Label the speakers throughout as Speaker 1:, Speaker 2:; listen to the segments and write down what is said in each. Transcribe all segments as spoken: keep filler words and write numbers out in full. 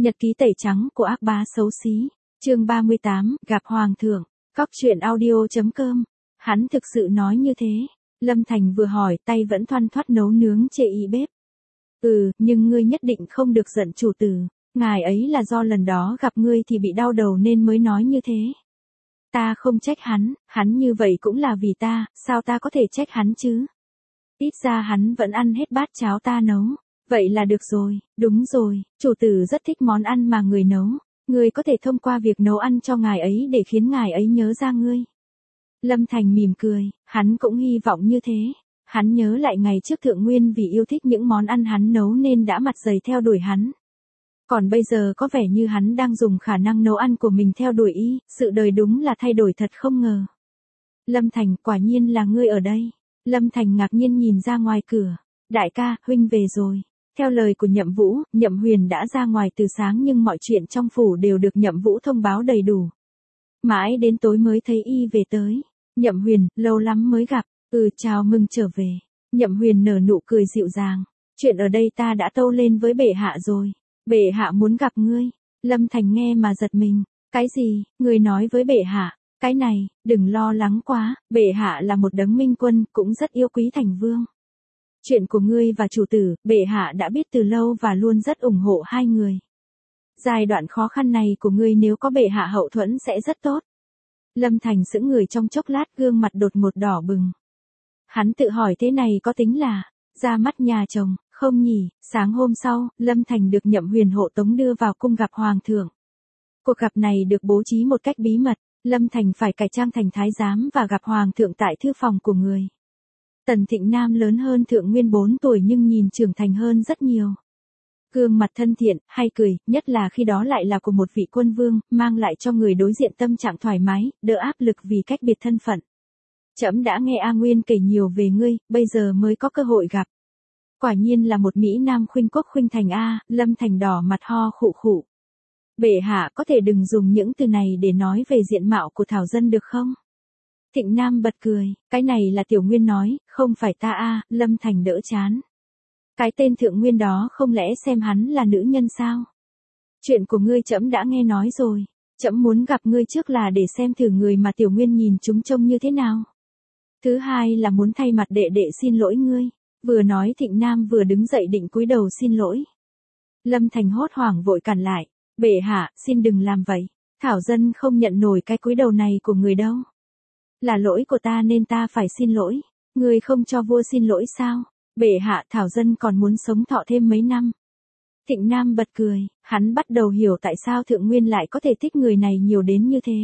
Speaker 1: Nhật ký tẩy trắng của ác bá xấu xí. Chương ba mươi tám, gặp hoàng thượng. Cóc truyện audio chấm com. Hắn thực sự nói như thế. Lâm Thành vừa hỏi, tay vẫn thoăn thoắt nấu nướng chê y bếp. Ừ, nhưng ngươi nhất định không được giận chủ tử. Ngài ấy là do lần đó gặp ngươi thì bị đau đầu nên mới nói như thế. Ta không trách hắn, hắn như vậy cũng là vì ta, sao ta có thể trách hắn chứ? Ít ra hắn vẫn ăn hết bát cháo ta nấu. Vậy là được rồi, đúng rồi, chủ tử rất thích món ăn mà người nấu. Ngươi có thể thông qua việc nấu ăn cho ngài ấy để khiến ngài ấy nhớ ra ngươi. Lâm Thành mỉm cười, hắn cũng hy vọng như thế. Hắn nhớ lại ngày trước Thượng Nguyên vì yêu thích những món ăn hắn nấu nên đã mặt dày theo đuổi hắn. Còn bây giờ có vẻ như hắn đang dùng khả năng nấu ăn của mình theo đuổi y, sự đời đúng là thay đổi thật không ngờ. Lâm Thành, quả nhiên là ngươi ở đây. Lâm Thành ngạc nhiên nhìn ra ngoài cửa. Đại ca, huynh về rồi. Theo lời của Nhậm Vũ, Nhậm Huyền đã ra ngoài từ sáng nhưng mọi chuyện trong phủ đều được Nhậm Vũ thông báo đầy đủ. Mãi đến tối mới thấy y về tới. Nhậm Huyền, lâu lắm mới gặp. Ừ, chào mừng trở về. Nhậm Huyền nở nụ cười dịu dàng. Chuyện ở đây ta đã tâu lên với bệ hạ rồi. Bệ hạ muốn gặp ngươi. Lâm Thành nghe mà giật mình. Cái gì, ngươi nói với bệ hạ? Cái này, đừng lo lắng quá, bệ hạ là một đấng minh quân, cũng rất yêu quý thành vương. Chuyện của ngươi và chủ tử, bệ hạ đã biết từ lâu và luôn rất ủng hộ hai người. Giai đoạn khó khăn này của ngươi nếu có bệ hạ hậu thuẫn sẽ rất tốt. Lâm Thành sững người trong chốc lát, gương mặt đột ngột đỏ bừng. Hắn tự hỏi thế này có tính là ra mắt nhà chồng, không nhỉ? Sáng hôm sau, Lâm Thành được Nhậm Huyền hộ tống đưa vào cung gặp hoàng thượng. Cuộc gặp này được bố trí một cách bí mật. Lâm Thành phải cải trang thành thái giám và gặp hoàng thượng tại thư phòng của người. Tần Thịnh Nam lớn hơn Thượng Nguyên bốn tuổi nhưng nhìn trưởng thành hơn rất nhiều. Gương mặt thân thiện, hay cười, nhất là khi đó lại là của một vị quân vương, mang lại cho người đối diện tâm trạng thoải mái, đỡ áp lực vì cách biệt thân phận. Trẫm đã nghe A Nguyên kể nhiều về ngươi, bây giờ mới có cơ hội gặp. Quả nhiên là một Mỹ Nam khuynh quốc khuynh thành A. Lâm Thành đỏ mặt ho khụ khụ. Bệ hạ có thể đừng dùng những từ này để nói về diện mạo của Thảo Dân được không? Thịnh Nam bật cười, cái này là Tiểu Nguyên nói, không phải ta a. Lâm Thành đỡ chán. Cái tên Thượng Nguyên đó không lẽ xem hắn là nữ nhân sao? Chuyện của ngươi trẫm đã nghe nói rồi, trẫm muốn gặp ngươi trước là để xem thử người mà Tiểu Nguyên nhìn chúng trông như thế nào. Thứ hai là muốn thay mặt đệ đệ xin lỗi ngươi. Vừa nói Thịnh Nam vừa đứng dậy định cúi đầu xin lỗi. Lâm Thành hốt hoảng vội cản lại. Bệ hạ, xin đừng làm vậy. Thảo Dân không nhận nổi cái cúi đầu này của người đâu. Là lỗi của ta nên ta phải xin lỗi. Người không cho vua xin lỗi sao? Bệ hạ, Thảo Dân còn muốn sống thọ thêm mấy năm. Thịnh Nam bật cười, hắn bắt đầu hiểu tại sao Thượng Nguyên lại có thể thích người này nhiều đến như thế.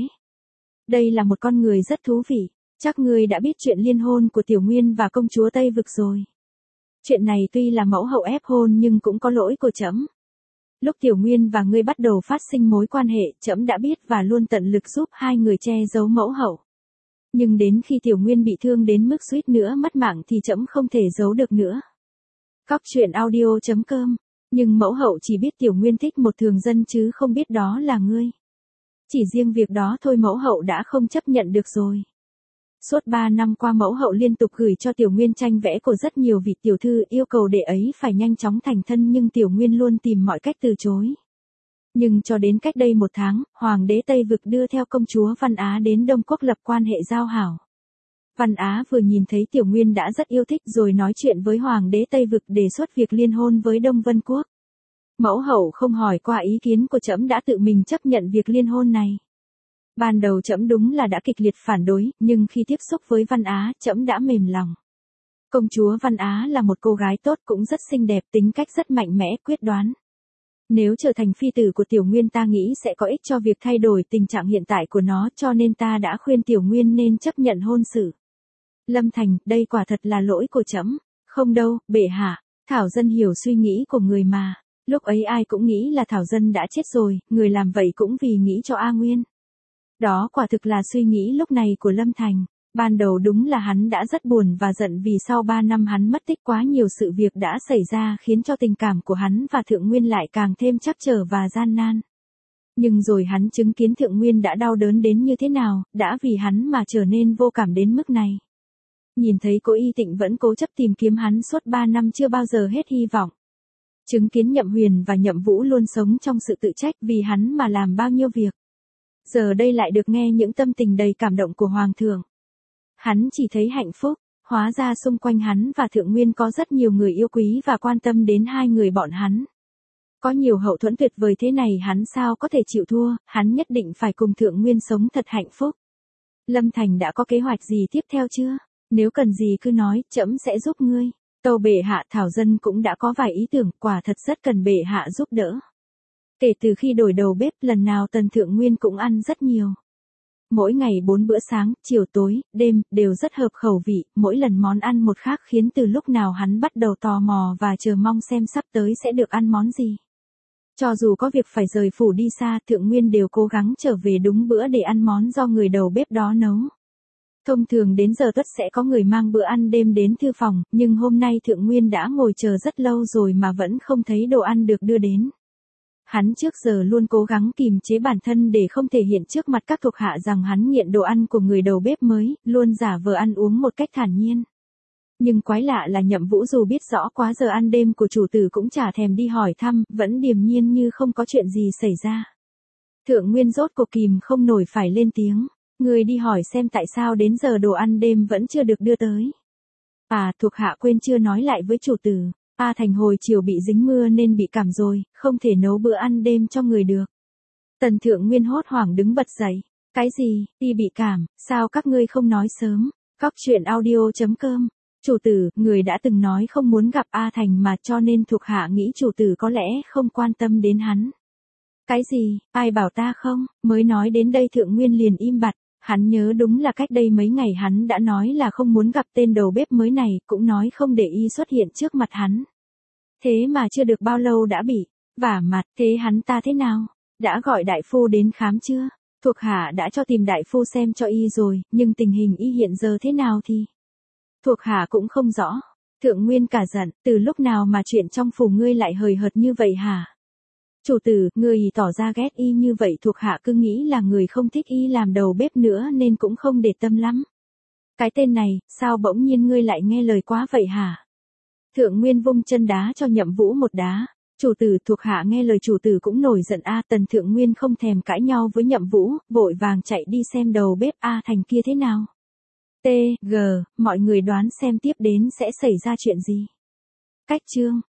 Speaker 1: Đây là một con người rất thú vị. Chắc ngươi đã biết chuyện liên hôn của Tiểu Nguyên và công chúa Tây Vực rồi. Chuyện này tuy là mẫu hậu ép hôn nhưng cũng có lỗi của trẫm. Lúc Tiểu Nguyên và ngươi bắt đầu phát sinh mối quan hệ, trẫm đã biết và luôn tận lực giúp hai người che giấu mẫu hậu. Nhưng đến khi Tiểu Nguyên bị thương đến mức suýt nữa mất mạng thì trẫm không thể giấu được nữa. Cóc truyện audio chấm com. Nhưng mẫu hậu chỉ biết Tiểu Nguyên thích một thường dân chứ không biết đó là ngươi. Chỉ riêng việc đó thôi mẫu hậu đã không chấp nhận được rồi. Suốt ba năm qua mẫu hậu liên tục gửi cho Tiểu Nguyên tranh vẽ của rất nhiều vị tiểu thư yêu cầu đệ ấy phải nhanh chóng thành thân nhưng Tiểu Nguyên luôn tìm mọi cách từ chối. Nhưng cho đến cách đây một tháng, Hoàng đế Tây Vực đưa theo công chúa Văn Á đến Đông Quốc lập quan hệ giao hảo. Văn Á vừa nhìn thấy Tiểu Nguyên đã rất yêu thích rồi nói chuyện với Hoàng đế Tây Vực đề xuất việc liên hôn với Đông Vân Quốc. Mẫu hậu không hỏi qua ý kiến của trẫm đã tự mình chấp nhận việc liên hôn này. Ban đầu trẫm đúng là đã kịch liệt phản đối, nhưng khi tiếp xúc với Văn Á, trẫm đã mềm lòng. Công chúa Văn Á là một cô gái tốt cũng rất xinh đẹp, tính cách rất mạnh mẽ, quyết đoán. Nếu trở thành phi tử của Tiểu Nguyên ta nghĩ sẽ có ích cho việc thay đổi tình trạng hiện tại của nó cho nên ta đã khuyên Tiểu Nguyên nên chấp nhận hôn sự. Lâm Thành, đây quả thật là lỗi của trẫm. Không đâu, bệ hạ, Thảo Dân hiểu suy nghĩ của người mà. Lúc ấy ai cũng nghĩ là Thảo Dân đã chết rồi, người làm vậy cũng vì nghĩ cho A Nguyên. Đó quả thực là suy nghĩ lúc này của Lâm Thành. Ban đầu đúng là hắn đã rất buồn và giận vì sau ba năm hắn mất tích quá nhiều sự việc đã xảy ra khiến cho tình cảm của hắn và Thượng Nguyên lại càng thêm trắc trở và gian nan. Nhưng rồi hắn chứng kiến Thượng Nguyên đã đau đớn đến như thế nào, đã vì hắn mà trở nên vô cảm đến mức này. Nhìn thấy cô Y Tịnh vẫn cố chấp tìm kiếm hắn suốt ba năm chưa bao giờ hết hy vọng. Chứng kiến Nhậm Huyền và Nhậm Vũ luôn sống trong sự tự trách vì hắn mà làm bao nhiêu việc. Giờ đây lại được nghe những tâm tình đầy cảm động của Hoàng thượng. Hắn chỉ thấy hạnh phúc, hóa ra xung quanh hắn và Thượng Nguyên có rất nhiều người yêu quý và quan tâm đến hai người bọn hắn. Có nhiều hậu thuẫn tuyệt vời thế này hắn sao có thể chịu thua, hắn nhất định phải cùng Thượng Nguyên sống thật hạnh phúc. Lâm Thành đã có kế hoạch gì tiếp theo chưa? Nếu cần gì cứ nói, trẫm sẽ giúp ngươi. Tâu bệ hạ, Thảo Dân cũng đã có vài ý tưởng, quả thật rất cần bệ hạ giúp đỡ. Kể từ khi đổi đầu bếp, lần nào Tần Thượng Nguyên cũng ăn rất nhiều. Mỗi ngày bốn bữa sáng, chiều tối, đêm, đều rất hợp khẩu vị, mỗi lần món ăn một khác khiến từ lúc nào hắn bắt đầu tò mò và chờ mong xem sắp tới sẽ được ăn món gì. Cho dù có việc phải rời phủ đi xa, Thượng Nguyên đều cố gắng trở về đúng bữa để ăn món do người đầu bếp đó nấu. Thông thường đến giờ tuất sẽ có người mang bữa ăn đêm đến thư phòng, nhưng hôm nay Thượng Nguyên đã ngồi chờ rất lâu rồi mà vẫn không thấy đồ ăn được đưa đến. Hắn trước giờ luôn cố gắng kìm chế bản thân để không thể hiện trước mặt các thuộc hạ rằng hắn nghiện đồ ăn của người đầu bếp mới, luôn giả vờ ăn uống một cách thản nhiên. Nhưng quái lạ là Nhậm Vũ dù biết rõ quá giờ ăn đêm của chủ tử cũng chả thèm đi hỏi thăm, vẫn điềm nhiên như không có chuyện gì xảy ra. Thượng Nguyên rốt cuộc kìm không nổi phải lên tiếng. Người đi hỏi xem tại sao đến giờ đồ ăn đêm vẫn chưa được đưa tới. À, thuộc hạ quên chưa nói lại với chủ tử. A Thành hồi chiều bị dính mưa nên bị cảm rồi, không thể nấu bữa ăn đêm cho người được. Tần Thượng Nguyên hốt hoảng đứng bật dậy. Cái gì, y bị cảm, sao các ngươi không nói sớm? Cóc truyện audio chấm com. Chủ tử, người đã từng nói không muốn gặp A Thành mà cho nên thuộc hạ nghĩ chủ tử có lẽ không quan tâm đến hắn. Cái gì, ai bảo ta không? Mới nói đến đây Thượng Nguyên liền im bặt. Hắn nhớ đúng là cách đây mấy ngày hắn đã nói là không muốn gặp tên đầu bếp mới này, cũng nói không để y xuất hiện trước mặt hắn. Thế mà chưa được bao lâu đã bị vả mặt, thế hắn ta thế nào? Đã gọi đại phu đến khám chưa? Thuộc hạ đã cho tìm đại phu xem cho y rồi, nhưng tình hình y hiện giờ thế nào thì? Thuộc hạ cũng không rõ. Thượng Nguyên cả giận, từ lúc nào mà chuyện trong phủ ngươi lại hời hợt như vậy hả? Chủ tử, người tỏ ra ghét y như vậy thuộc hạ cứ nghĩ là người không thích y làm đầu bếp nữa nên cũng không để tâm lắm. Cái tên này, sao bỗng nhiên ngươi lại nghe lời quá vậy hả? Thượng Nguyên vung chân đá cho Nhậm Vũ một đá. Chủ tử, thuộc hạ nghe lời chủ tử cũng nổi giận a. Tần Thượng Nguyên không thèm cãi nhau với Nhậm Vũ, vội vàng chạy đi xem đầu bếp A Thành kia thế nào. T, G, mọi người đoán xem tiếp đến sẽ xảy ra chuyện gì. Cách chương